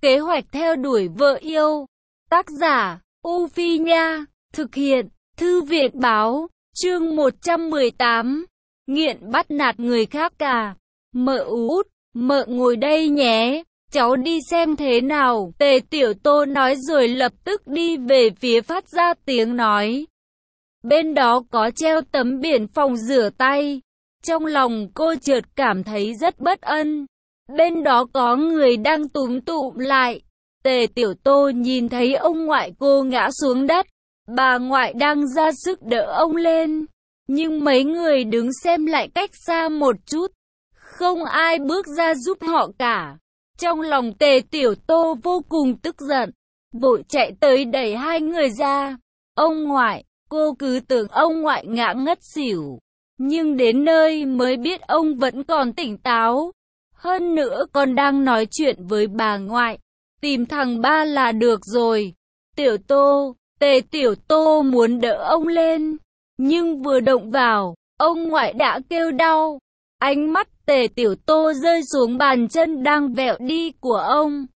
Kế hoạch theo đuổi vợ yêu. Tác giả, U Phi Nha. Thực hiện, Thư viện Báo. Chương 118. Nghiện bắt nạt người khác cả. Mợ út, mợ ngồi đây nhé. Cháu đi xem thế nào. Tề Tiểu Tô nói rồi lập tức đi về phía phát ra tiếng nói. Bên đó có treo tấm biển phòng rửa tay. Trong lòng cô chợt cảm thấy rất bất an. Bên đó có người đang túm tụm lại. Tề Tiểu Tô nhìn thấy ông ngoại cô ngã xuống đất. Bà ngoại đang ra sức đỡ ông lên. Nhưng mấy người đứng xem lại cách xa một chút. Không ai bước ra giúp họ cả. Trong lòng Tề Tiểu Tô vô cùng tức giận. Vội chạy tới đẩy hai người ra. Ông ngoại, cô cứ tưởng ông ngoại ngã ngất xỉu. Nhưng đến nơi mới biết ông vẫn còn tỉnh táo. Hơn nữa còn đang nói chuyện với bà ngoại. Tìm thằng ba là được rồi. Tiểu Tô, Tề Tiểu Tô muốn đỡ ông lên. Nhưng vừa động vào, ông ngoại đã kêu đau. Ánh mắt Tề Tiểu Tô rơi xuống bàn chân đang vẹo đi của ông.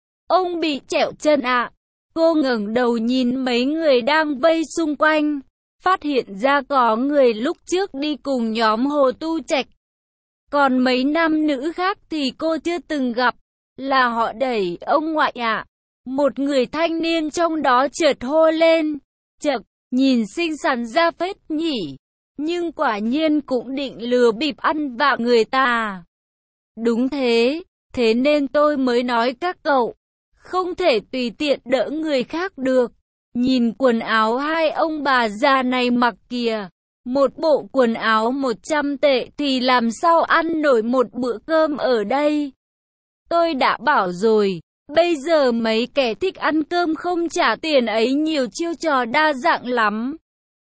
Ông bị trẹo chân ạ. Cô ngẩng đầu nhìn mấy người đang vây xung quanh. Phát hiện ra có người lúc trước đi cùng nhóm Hồ Tu Trạch. Còn mấy nam nữ khác thì cô chưa từng gặp. Là họ đẩy ông ngoại ạ. Một người thanh niên trong đó chợt hô lên. Chậc, nhìn xinh xắn ra phết nhỉ. Nhưng quả nhiên cũng định lừa bịp ăn vạ người ta. Đúng thế, thế nên tôi mới nói các cậu. Không thể tùy tiện đỡ người khác được. Nhìn quần áo hai ông bà già này mặc kìa. Một bộ quần áo 100 tệ thì làm sao ăn nổi một bữa cơm ở đây. Tôi đã bảo rồi, bây giờ mấy kẻ thích ăn cơm không trả tiền ấy nhiều chiêu trò đa dạng lắm.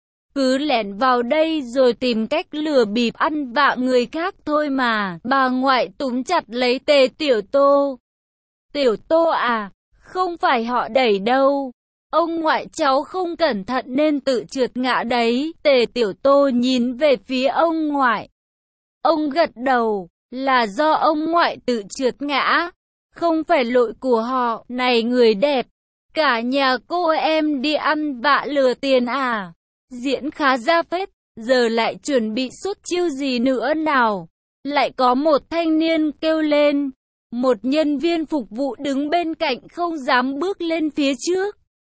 Cứ lẻn vào đây rồi tìm cách lừa bịp ăn vạ người khác thôi mà. Bà ngoại túm chặt lấy Tề Tiểu Tô. Tiểu Tô à, không phải họ đẩy đâu. Ông ngoại cháu không cẩn thận nên tự trượt ngã đấy. Tề Tiểu Tô nhìn về phía ông ngoại. Ông gật đầu, là do ông ngoại tự trượt ngã. Không phải lỗi của họ. Này người đẹp, cả nhà cô em đi ăn vạ lừa tiền à? Diễn khá ra phết, giờ lại chuẩn bị xuất chiêu gì nữa nào? Lại có một thanh niên kêu lên. Một nhân viên phục vụ đứng bên cạnh không dám bước lên phía trước.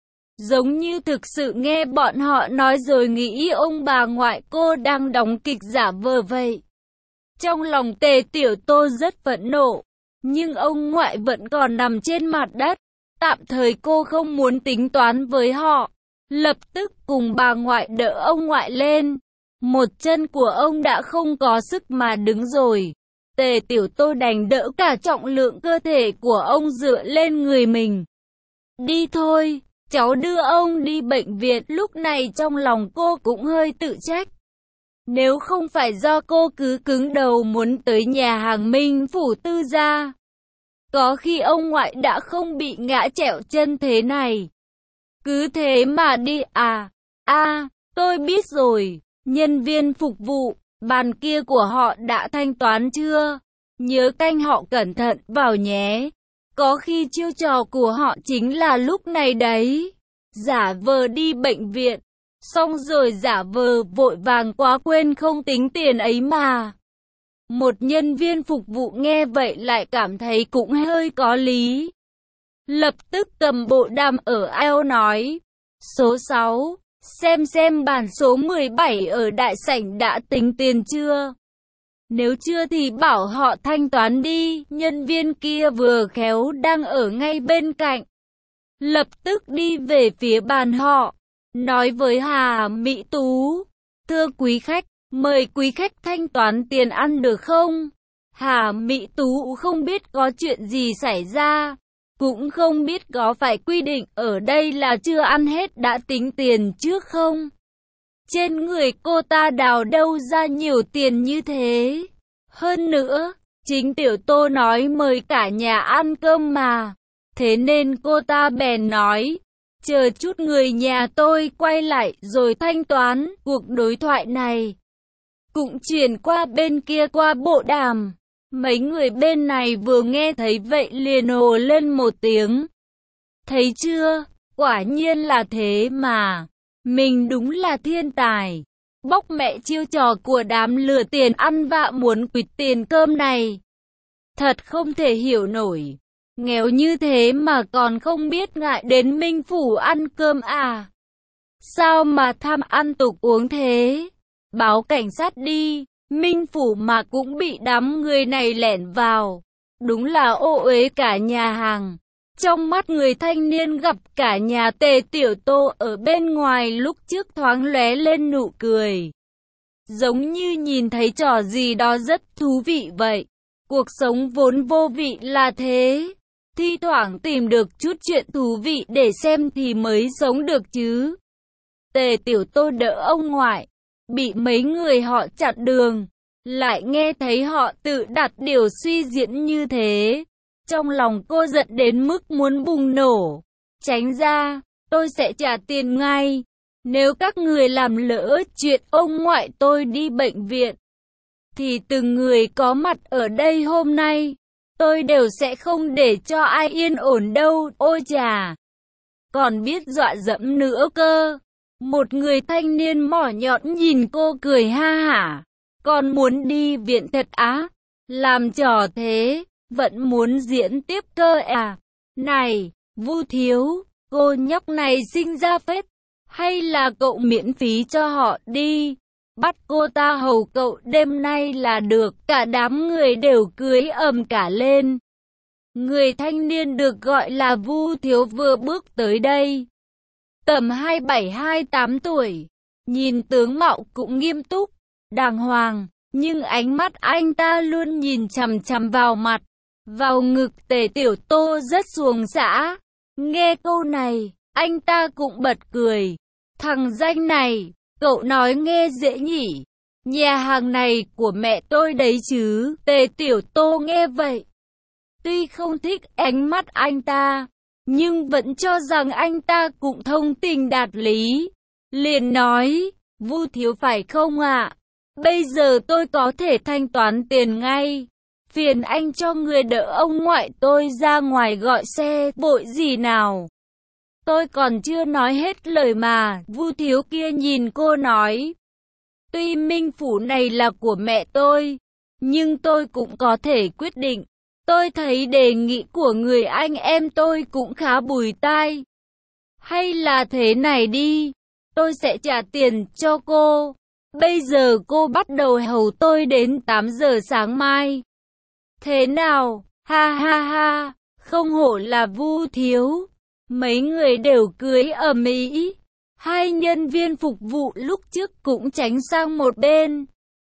Giống như thực sự nghe bọn họ nói rồi nghĩ ông bà ngoại cô đang đóng kịch giả vờ vậy. Trong lòng Tề Tiểu Tô rất phẫn nộ. Nhưng ông ngoại vẫn còn nằm trên mặt đất. Tạm thời cô không muốn tính toán với họ. Lập tức cùng bà ngoại đỡ ông ngoại lên. Một chân của ông đã không có sức mà đứng rồi. Tề Tiểu Tô đành đỡ cả trọng lượng cơ thể của ông dựa lên người mình. Đi thôi, cháu đưa ông đi bệnh viện. Lúc này trong lòng cô cũng hơi tự trách. Nếu không phải do cô cứ cứng đầu muốn tới nhà hàng Minh Phủ Tư gia, có khi ông ngoại đã không bị ngã trẹo chân thế này. Cứ thế mà đi à? Tôi biết rồi. Nhân viên phục vụ, bàn kia của họ đã thanh toán chưa? Nhớ canh họ cẩn thận vào nhé. Có khi chiêu trò của họ chính là lúc này đấy. Giả vờ đi bệnh viện, xong rồi giả vờ vội vàng quá quên không tính tiền ấy mà. Một nhân viên phục vụ nghe vậy lại cảm thấy cũng hơi có lý. Lập tức cầm bộ đàm ở eo nói. Số 6, xem bản số 17 ở đại sảnh đã tính tiền chưa? Nếu chưa thì bảo họ thanh toán đi. Nhân viên kia vừa khéo đang ở ngay bên cạnh. Lập tức đi về phía bàn họ. Nói với Hà Mỹ Tú. Thưa quý khách, mời quý khách thanh toán tiền ăn được không? Hà Mỹ Tú không biết có chuyện gì xảy ra. Cũng không biết có phải quy định ở đây là chưa ăn hết đã tính tiền trước không? Trên người cô ta đào đâu ra nhiều tiền như thế? Hơn nữa, chính Tiểu Tô nói mời cả nhà ăn cơm mà. Thế nên cô ta bèn nói, chờ chút người nhà tôi quay lại rồi thanh toán. Cuộc đối thoại này cũng truyền qua bên kia qua bộ đàm. Mấy người bên này vừa nghe thấy vậy liền ồ lên một tiếng. Thấy chưa, quả nhiên là thế mà. Mình đúng là thiên tài. Bóc mẹ chiêu trò của đám lừa tiền ăn vạ muốn quỵt tiền cơm này. Thật không thể hiểu nổi. Nghèo như thế mà còn không biết ngại đến Minh Phủ ăn cơm à? Sao mà tham ăn tục uống thế? Báo cảnh sát đi. Minh Phủ mà cũng bị đám người này lẻn vào. Đúng là ô uế cả nhà hàng. Trong mắt người thanh niên gặp cả nhà Tề Tiểu Tô ở bên ngoài lúc trước thoáng lóe lên nụ cười. Giống như nhìn thấy trò gì đó rất thú vị vậy. Cuộc sống vốn vô vị là thế. Thi thoảng tìm được chút chuyện thú vị để xem thì mới sống được chứ. Tề Tiểu Tô đỡ ông ngoại. Bị mấy người họ chặn đường. Lại nghe thấy họ tự đặt điều suy diễn như thế. Trong lòng cô giận đến mức muốn bùng nổ. Tránh ra, tôi sẽ trả tiền ngay. Nếu các người làm lỡ chuyện ông ngoại tôi đi bệnh viện, thì từng người có mặt ở đây hôm nay, tôi đều sẽ không để cho ai yên ổn đâu. Ôi chà, còn biết dọa dẫm nữa cơ. Một người thanh niên mỏ nhọn nhìn cô cười ha hả. Còn muốn đi viện thật á? Làm trò thế, vẫn muốn diễn tiếp cơ à? Này, Vu Thiếu, cô nhóc này sinh ra phết. Hay là cậu miễn phí cho họ đi? Bắt cô ta hầu cậu đêm nay là được. Cả đám người đều cười ầm cả lên. Người thanh niên được gọi là Vu Thiếu vừa bước tới đây. Tầm 27-28 tuổi. Nhìn tướng mạo cũng nghiêm túc, đàng hoàng. Nhưng ánh mắt anh ta luôn nhìn chằm chằm vào mặt, vào ngực Tề Tiểu Tô rất xuồng xã. Nghe câu này, anh ta cũng bật cười. Thằng danh này, cậu nói nghe dễ nhỉ? Nhà hàng này của mẹ tôi đấy chứ. Tề Tiểu Tô nghe vậy, tuy không thích ánh mắt anh ta, nhưng vẫn cho rằng anh ta cũng thông tình đạt lý. Liền nói, Vu Thiếu phải không ạ? Bây giờ tôi có thể thanh toán tiền ngay. Phiền anh cho người đỡ ông ngoại tôi ra ngoài gọi xe vội gì nào. Tôi còn chưa nói hết lời mà. Vu Thiếu kia nhìn cô nói. Tuy Minh Phủ này là của mẹ tôi, nhưng tôi cũng có thể quyết định. Tôi thấy đề nghị của người anh em tôi cũng khá bùi tai. Hay là thế này đi, tôi sẽ trả tiền cho cô. Bây giờ cô bắt đầu hầu tôi đến 8 giờ sáng mai. Thế nào? Ha ha ha, không hổ là Vu Thiếu. Mấy người đều cười ầm ĩ. Hai nhân viên phục vụ lúc trước cũng tránh sang một bên.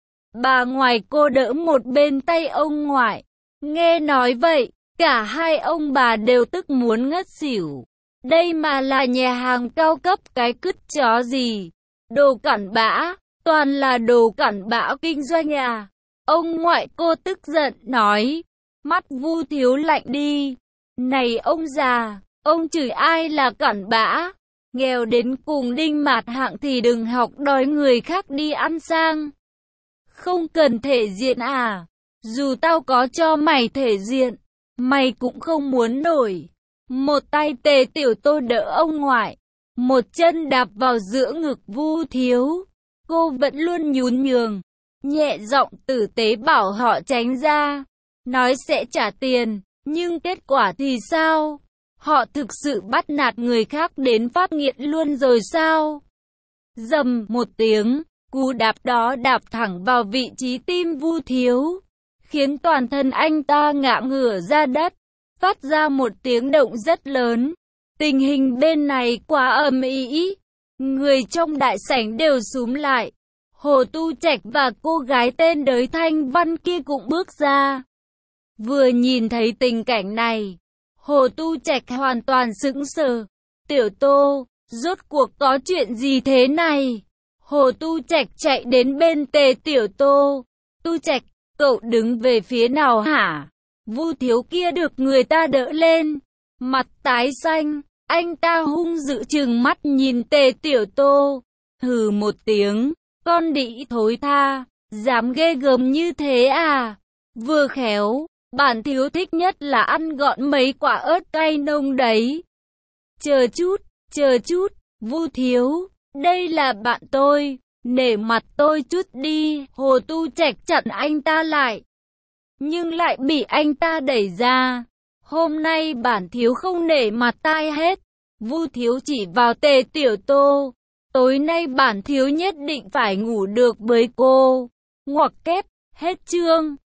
Bà ngoại cô đỡ một bên tay ông ngoại. Nghe nói vậy, cả hai ông bà đều tức muốn ngất xỉu. Đây mà là nhà hàng cao cấp cái cứt chó gì? Đồ cặn bã, toàn là đồ cặn bã kinh doanh à? Ông ngoại cô tức giận nói. Mắt Vu Thiếu lạnh đi. Này ông già, ông chửi ai là cặn bã? Nghèo đến cùng đinh mạt hạng thì đừng học đòi người khác đi ăn sang. Không cần thể diện à? Dù tao có cho mày thể diện, mày cũng không muốn nổi. Một tay Tề Tiểu Tô đỡ ông ngoại, một chân đạp vào giữa ngực Vu Thiếu. Cô vẫn luôn nhún nhường, nhẹ giọng tử tế bảo họ tránh ra. Nói sẽ trả tiền, nhưng kết quả thì sao? Họ thực sự bắt nạt người khác đến phát nghiện luôn rồi sao? Rầm một tiếng, cú đạp đó đạp thẳng vào vị trí tim Vu Thiếu, khiến toàn thân anh ta ngã ngửa ra đất, phát ra một tiếng động rất lớn. Tình hình bên này quá ầm ĩ, người trong đại sảnh đều xúm lại. Hồ Tu Trạch và cô gái tên Đới Thanh Văn kia cũng bước ra. Vừa nhìn thấy tình cảnh này, Hồ Tu Trạch hoàn toàn sững sờ. Tiểu Tô, rốt cuộc có chuyện gì thế này? Hồ Tu Trạch chạy đến bên Tề Tiểu Tô. Tu Trạch, cậu đứng về phía nào hả? Vu Thiếu kia được người ta đỡ lên, mặt tái xanh, anh ta hung dữ trừng mắt nhìn Tề Tiểu Tô. Hừ một tiếng, con đĩ thối tha, dám ghê gớm như thế à? Vừa khéo, bản thiếu thích nhất là ăn gọn mấy quả ớt cay nông đấy. Chờ chút, Vu thiếu, đây là bạn tôi, nể mặt tôi chút đi. Hồ Tu Trạch chặn anh ta lại, nhưng lại bị anh ta đẩy ra. Hôm nay bản thiếu không nể mặt tai hết. Vu thiếu chỉ vào Tề Tiểu Tô. Tối nay bản thiếu nhất định phải ngủ được với cô. Ngoặc kép, hết chương.